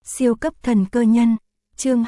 Siêu cấp thần cơ nhân, chương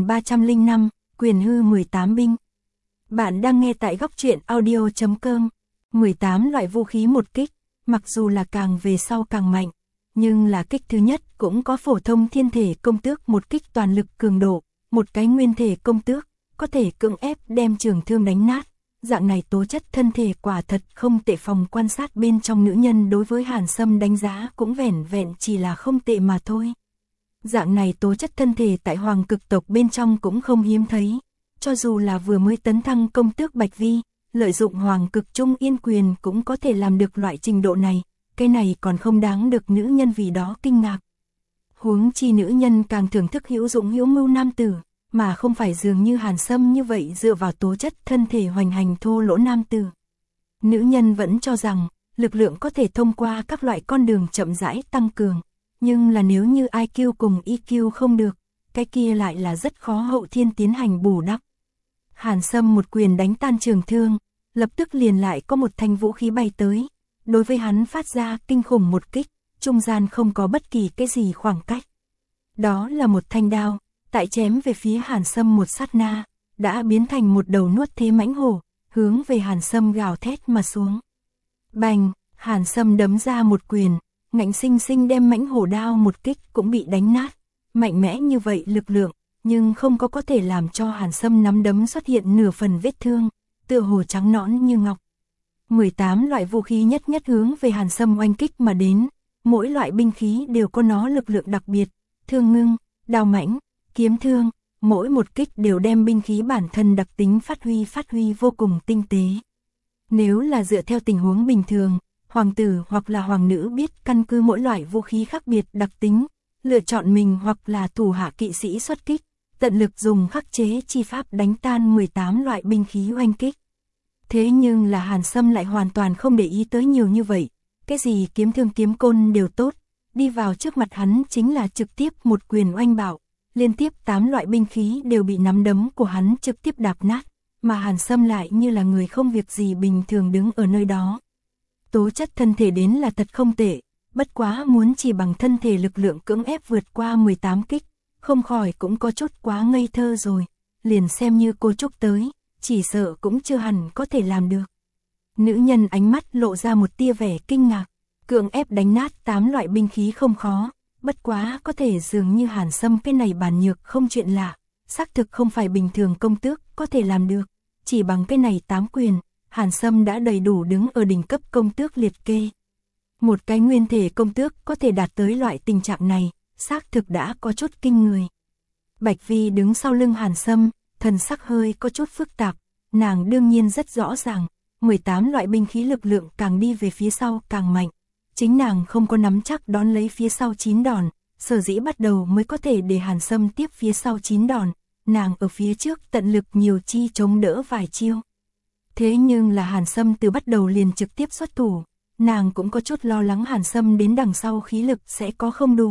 2305, quyền hư 18 binh. Bạn đang nghe tại góc truyện audio.com. 18 loại vũ khí một kích, mặc dù là càng về sau càng mạnh, nhưng là kích thứ nhất cũng có phổ thông thiên thể công tước một kích toàn lực cường độ, một cái nguyên thể công tước, có thể cưỡng ép đem trường thương đánh nát. Dạng này tố chất thân thể quả thật không tệ. Phòng quan sát bên trong nữ nhân đối với Hàn Sâm đánh giá cũng vẻn vẹn chỉ là không tệ mà thôi. Dạng này tố chất thân thể tại hoàng cực tộc bên trong cũng không hiếm thấy, cho dù là vừa mới tấn thăng công tước Bạch Vi, lợi dụng hoàng cực trung yên quyền cũng có thể làm được loại trình độ này, cái này còn không đáng được nữ nhân vì đó kinh ngạc. Huống chi nữ nhân càng thưởng thức hữu dụng hữu mưu nam tử, mà không phải dường như Hàn Sâm như vậy dựa vào tố chất thân thể hoành hành thô lỗ nam tử. Nữ nhân vẫn cho rằng, lực lượng có thể thông qua các loại con đường chậm rãi tăng cường, nhưng là nếu như IQ cùng EQ không được, cái kia lại là rất khó hậu thiên tiến hành bù đắp. Hàn Sâm một quyền đánh tan trường thương, lập tức liền lại có một thanh vũ khí bay tới, đối với hắn phát ra kinh khủng một kích, trung gian không có bất kỳ cái gì khoảng cách. Đó là một thanh đao, tại chém về phía Hàn Sâm một sát na, đã biến thành một đầu nuốt thế mãnh hổ, hướng về Hàn Sâm gào thét mà xuống. Bành, Hàn Sâm đấm ra một quyền, ngạnh sinh sinh đem mãnh hổ đao một kích cũng bị đánh nát. Mạnh mẽ như vậy lực lượng, nhưng không có thể làm cho Hàn Sâm nắm đấm xuất hiện nửa phần vết thương, tựa hồ trắng nõn như ngọc. 18 loại vũ khí nhất nhất hướng về Hàn Sâm oanh kích mà đến, mỗi loại binh khí đều có nó lực lượng đặc biệt, thương ngưng, đao mãnh, kiếm thương, mỗi một kích đều đem binh khí bản thân đặc tính phát huy vô cùng tinh tế. Nếu là dựa theo tình huống bình thường, hoàng tử hoặc là hoàng nữ biết căn cứ mỗi loại vũ khí khác biệt đặc tính, lựa chọn mình hoặc là thủ hạ kỵ sĩ xuất kích, tận lực dùng khắc chế chi pháp đánh tan 18 loại binh khí oanh kích. Thế nhưng là Hàn Sâm lại hoàn toàn không để ý tới nhiều như vậy, cái gì kiếm thương kiếm côn đều tốt, đi vào trước mặt hắn chính là trực tiếp một quyền oanh bạo, liên tiếp 8 loại binh khí đều bị nắm đấm của hắn trực tiếp đạp nát, mà Hàn Sâm lại như là người không việc gì bình thường đứng ở nơi đó. Tố chất thân thể đến là thật không tệ, bất quá muốn chỉ bằng thân thể lực lượng cưỡng ép vượt qua 18 kích, không khỏi cũng có chút quá ngây thơ rồi, liền xem như cô Trúc tới, chỉ sợ cũng chưa hẳn có thể làm được. Nữ nhân ánh mắt lộ ra một tia vẻ kinh ngạc, cưỡng ép đánh nát 8 loại binh khí không khó, bất quá có thể dường như Hàn Sâm cái này bản nhược không chuyện lạ, xác thực không phải bình thường công tước có thể làm được, chỉ bằng cái này 8 quyền, Hàn Sâm đã đầy đủ đứng ở đỉnh cấp công tước liệt kê. Một cái nguyên thể công tước có thể đạt tới loại tình trạng này, xác thực đã có chút kinh người. Bạch Vi đứng sau lưng Hàn Sâm, thần sắc hơi có chút phức tạp, nàng đương nhiên rất rõ ràng, 18 loại binh khí lực lượng càng đi về phía sau càng mạnh. Chính nàng không có nắm chắc đón lấy phía sau 9 đòn, sở dĩ bắt đầu mới có thể để Hàn Sâm tiếp phía sau 9 đòn, nàng ở phía trước tận lực nhiều chi chống đỡ vài chiêu. Thế nhưng là Hàn Sâm từ bắt đầu liền trực tiếp xuất thủ, nàng cũng có chút lo lắng Hàn Sâm đến đằng sau khí lực sẽ có không đủ.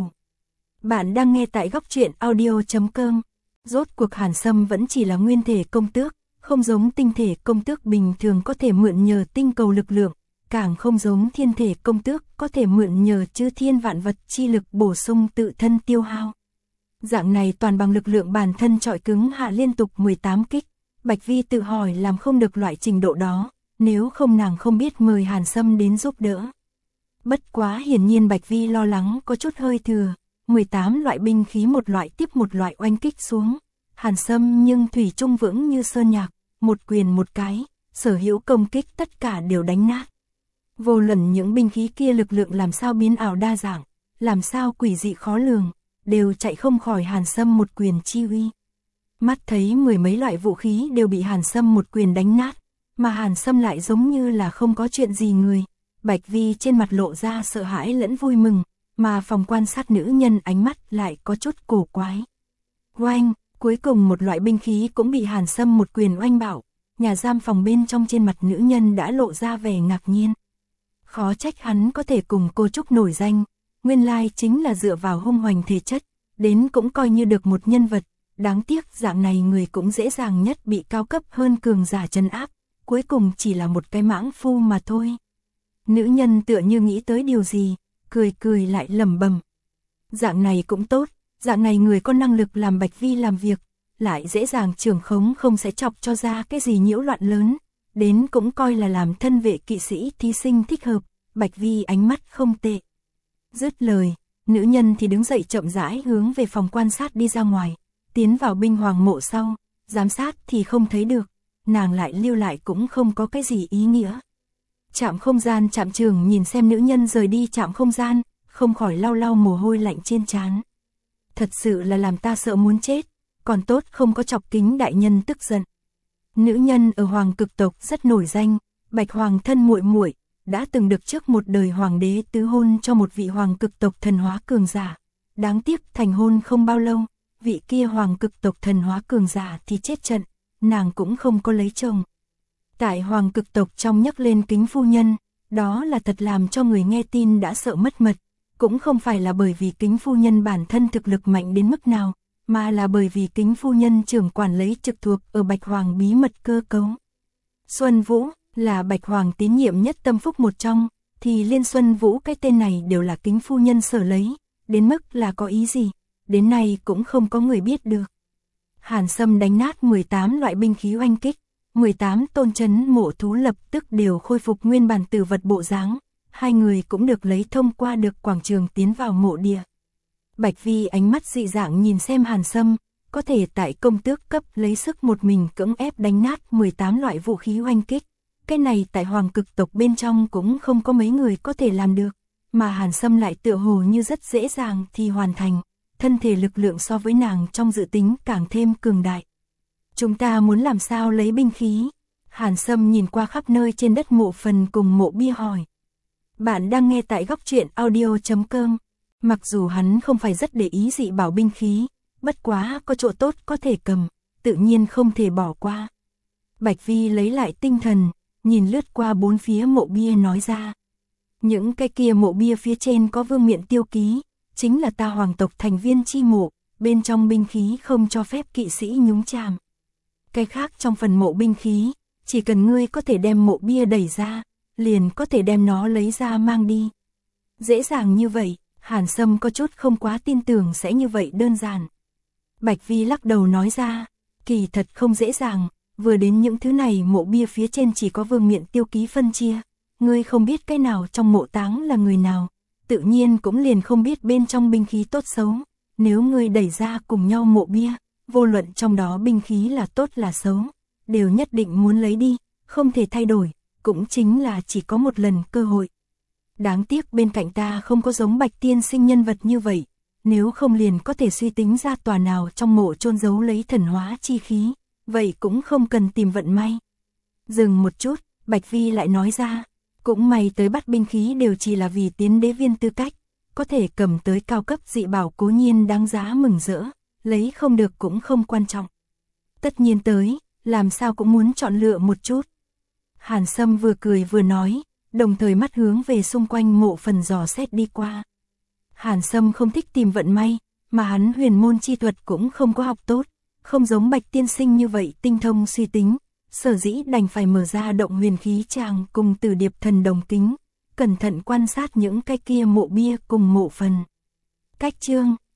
Bạn đang nghe tại góc truyện audio.com. Rốt cuộc Hàn Sâm vẫn chỉ là nguyên thể công tước, không giống tinh thể công tước bình thường có thể mượn nhờ tinh cầu lực lượng, càng không giống thiên thể công tước có thể mượn nhờ chư thiên vạn vật chi lực bổ sung tự thân tiêu hao. Dạng này toàn bằng lực lượng bản thân trọi cứng hạ liên tục 18 kích, Bạch Vi tự hỏi làm không được loại trình độ đó, nếu không nàng không biết mời Hàn Sâm đến giúp đỡ. Bất quá hiển nhiên Bạch Vi lo lắng có chút hơi thừa, 18 loại binh khí một loại tiếp một loại oanh kích xuống, Hàn Sâm nhưng thủy chung vững như sơn nhạc, một quyền một cái, sở hữu công kích tất cả đều đánh nát. Vô luận những binh khí kia lực lượng làm sao biến ảo đa dạng, làm sao quỷ dị khó lường, đều chạy không khỏi Hàn Sâm một quyền chi uy. Mắt thấy mười mấy loại vũ khí đều bị Hàn Sâm một quyền đánh nát, mà Hàn Sâm lại giống như là không có chuyện gì người. Bạch Vi trên mặt lộ ra sợ hãi lẫn vui mừng, mà phòng quan sát nữ nhân ánh mắt lại có chút cổ quái. Oanh, cuối cùng một loại binh khí cũng bị Hàn Sâm một quyền oanh bạo, nhà giam phòng bên trong trên mặt nữ nhân đã lộ ra vẻ ngạc nhiên. Khó trách hắn có thể cùng cô Trúc nổi danh, nguyên lai chính là dựa vào hung hoành thể chất, đến cũng coi như được một nhân vật, đáng tiếc dạng này người cũng dễ dàng nhất bị cao cấp hơn cường giả trấn áp, cuối cùng chỉ là một cái mãng phu mà thôi. Nữ nhân tựa như nghĩ tới điều gì, cười cười lại lẩm bẩm. Dạng này cũng tốt, Dạng này người có năng lực làm Bạch Vi làm việc, lại dễ dàng trưởng khống, không sẽ chọc cho ra cái gì nhiễu loạn lớn, đến cũng coi là làm thân vệ kỵ sĩ thí sinh thích hợp. Bạch Vi ánh mắt không tệ. Dứt lời, nữ nhân thì đứng dậy chậm rãi hướng về phòng quan sát đi ra ngoài, tiến vào binh hoàng mộ sau, giám sát thì không thấy được, nàng lại lưu lại cũng không có cái gì ý nghĩa. Trạm không gian trạm trưởng nhìn xem nữ nhân rời đi trạm không gian, không khỏi lau lau mồ hôi lạnh trên trán. Thật sự là làm ta sợ muốn chết, còn tốt không có chọc Kính đại nhân tức giận. Nữ nhân ở Hoàng Cực tộc rất nổi danh, Bạch Hoàng thân muội muội, đã từng được trước một đời hoàng đế tứ hôn cho một vị Hoàng Cực tộc thần hóa cường giả. Đáng tiếc thành hôn không bao lâu, vị kia Hoàng Cực tộc thần hóa cường giả thì chết trận, nàng cũng không có lấy chồng. Tại Hoàng Cực tộc trong nhắc lên Kính phu nhân, đó là thật làm cho người nghe tin đã sợ mất mật, cũng không phải là bởi vì Kính phu nhân bản thân thực lực mạnh đến mức nào, mà là bởi vì Kính phu nhân trưởng quản lấy trực thuộc ở Bạch Hoàng bí mật cơ cấu. Xuân Vũ là Bạch Hoàng tín nhiệm nhất tâm phúc một trong, thì liên Xuân Vũ cái tên này đều là Kính phu nhân sở lấy, đến mức là có ý gì, đến nay cũng không có người biết được. Hàn Sâm đánh nát 18 loại binh khí oanh kích, 18 tôn trấn mộ thú lập tức đều khôi phục nguyên bản tử vật bộ dáng, hai người cũng được lấy thông qua được quảng trường tiến vào mộ địa. Bạch Vi ánh mắt dị dạng nhìn xem Hàn Sâm, có thể tại công tước cấp lấy sức một mình cưỡng ép đánh nát 18 loại vũ khí oanh kích. Cái này tại Hoàng Cực tộc bên trong cũng không có mấy người có thể làm được, mà Hàn Sâm lại tựa hồ như rất dễ dàng thì hoàn thành, thân thể lực lượng so với nàng trong dự tính càng thêm cường đại. Chúng ta muốn làm sao lấy binh khí? Hàn Sâm nhìn qua khắp nơi trên đất mộ phần cùng mộ bia hỏi. Bạn đang nghe tại góc truyện audio.com. Mặc dù hắn không phải rất để ý dị bảo binh khí, bất quá có chỗ tốt có thể cầm, tự nhiên không thể bỏ qua. Bạch Vi lấy lại tinh thần, nhìn lướt qua bốn phía mộ bia nói ra. Những cái kia mộ bia phía trên có vương miện tiêu ký, chính là ta hoàng tộc thành viên chi mộ, bên trong binh khí không cho phép kỵ sĩ nhúng chàm. Cái khác trong phần mộ binh khí, chỉ cần ngươi có thể đem mộ bia đẩy ra, liền có thể đem nó lấy ra mang đi. Dễ dàng như vậy, Hàn Sâm có chút không quá tin tưởng sẽ như vậy đơn giản. Bạch Vi lắc đầu nói ra, kỳ thật không dễ dàng, vừa đến những thứ này mộ bia phía trên chỉ có vương miện tiêu ký phân chia, ngươi không biết cái nào trong mộ táng là người nào, tự nhiên cũng liền không biết bên trong binh khí tốt xấu, nếu ngươi đẩy ra cùng nhau mộ bia, vô luận trong đó binh khí là tốt là xấu, đều nhất định muốn lấy đi, không thể thay đổi, cũng chính là chỉ có một lần cơ hội. Đáng tiếc bên cạnh ta không có giống Bạch tiên sinh nhân vật như vậy, nếu không liền có thể suy tính ra tòa nào trong mộ chôn giấu lấy thần hóa chi khí, vậy cũng không cần tìm vận may. Dừng một chút, Bạch Vi lại nói ra, cũng may tới bắt binh khí đều chỉ là vì tiến đế viên tư cách, có thể cầm tới cao cấp dị bảo cố nhiên đáng giá mừng rỡ, lấy không được cũng không quan trọng. Tất nhiên tới, làm sao cũng muốn chọn lựa một chút. Hàn Sâm vừa cười vừa nói, đồng thời mắt hướng về xung quanh mộ phần dò xét đi qua. Hàn Sâm không thích tìm vận may, mà hắn huyền môn chi thuật cũng không có học tốt, không giống Bạch tiên sinh như vậy tinh thông suy tính, sở dĩ đành phải mở ra động huyền khí tràng cùng Tử Điệp thần đồng kính, cẩn thận quan sát những cái kia mộ bia cùng mộ phần. Cách chương